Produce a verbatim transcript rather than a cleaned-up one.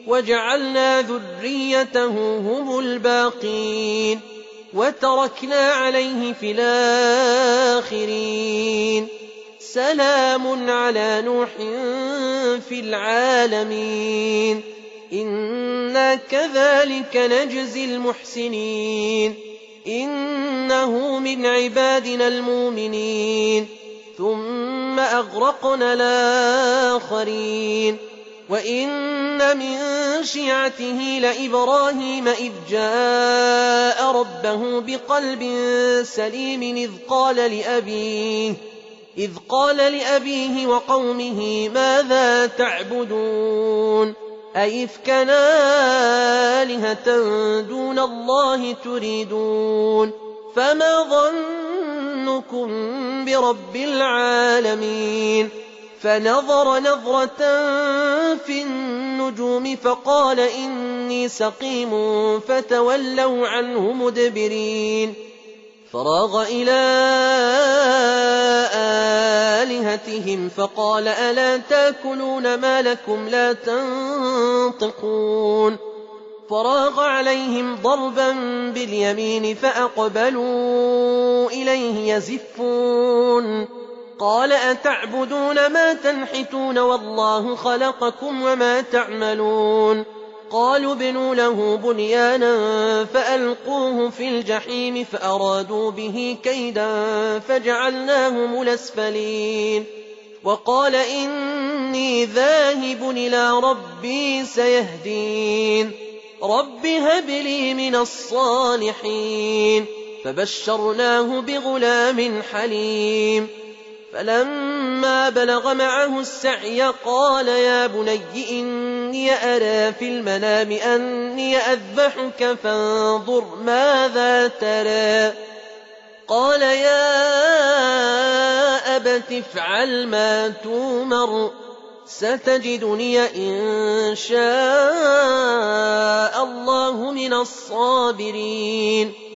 وجعلنا ذريته هم الباقين وتركنا عليه في الآخرين سلام على نوح في العالمين إنا كذلك نجزي المحسنين إنه من عبادنا المؤمنين ثم أغرقنا الآخرين وإن من شيعته لإبراهيم إذ جاء ربه بقلب سليم إذ قال لأبيه إذ قال لأبيه وقومه ماذا تعبدون أئفكا آلهة دون الله تريدون فما ظنكم برب العالمين فنظر نظرة في النجوم فقال إني سقيم فتولوا عنه مدبرين فراغ إلى آلهتهم فقال ألا تاكلون ما لكم لا تنطقون فراغ عليهم ضربا باليمين فأقبلوا إليه يزفون قال أتعبدون ما تنحتون والله خلقكم وما تعملون قالوا ابنوا له بنيانا فألقوه في الجحيم فأرادوا به كيدا فجعلناهم الأسفلين وقال إني ذاهب إلى ربي سيهدين رب هب لي من الصالحين فبشرناه بغلام حليم فلما بلغ معه السعي قال يا بني إني أرى في المنام أني أذبحك فانظر ماذا ترى قال يا أبت افعل ما تومر ستجدني إن شاء الله من الصابرين